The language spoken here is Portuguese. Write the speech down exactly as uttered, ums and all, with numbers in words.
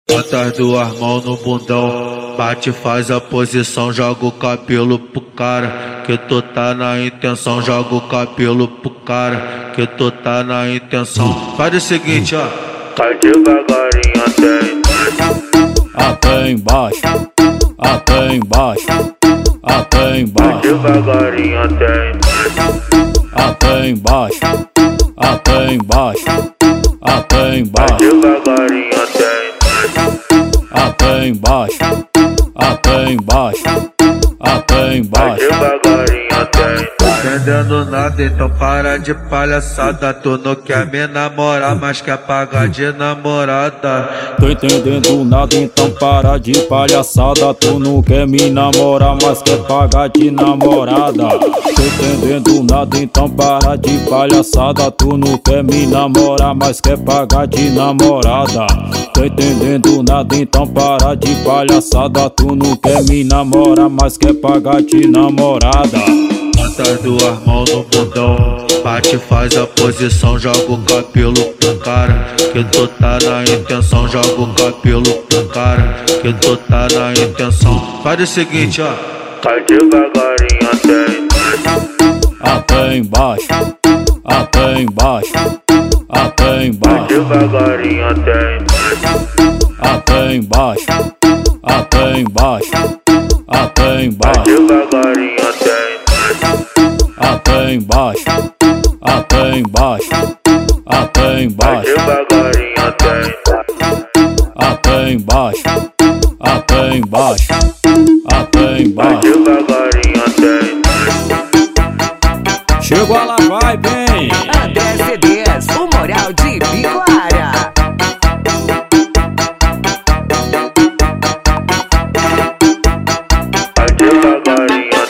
Bota as duas mãos no bundão, bate, faz a posição, joga o cabelo pro cara, que tu tá na intenção, joga o cabelo pro cara, que tu tá na intenção. Faz o seguinte, ó, vai devagarinho até até embaixo, até embaixo, até embaixo, devagarinho até até embaixo, até embaixo, até embaixo, devagarinho até até embaixo, até embaixo, até embaixo. devagarinho até. Entendendo nada, então para de palhaçada. Tu não quer me namorar, mas quer pagar de namorada. Tô entendendo nada, então para de palhaçada. Tu não quer me namorar, mas quer pagar de namorada. Tô entendendo nada, então para de palhaçada. Tu não quer me namorar, mas quer pagar de namorada. Tô entendendo nada, então para de palhaçada. Tu não quer me namorar, mas quer pagar de namorada. Bota as duas mãos no bundão, bate, faz a posição, joga o cabelo pro cara, que tu tá na intenção, joga o cabelo pro cara, que tu tá na intenção. Faz o seguinte, ó, vai devagarinho até até embaixo, até embaixo, até embaixo, devagarinho até até embaixo, até embaixo, até embaixo, devagarinho até até embaixo, até embaixo, até embaixo, devagarinho até até embaixo, até embaixo, até embaixo. devagarinho até. Chegou a lá, vai bem. André C Ds, o Moral de Bicoara. Vai devagarinho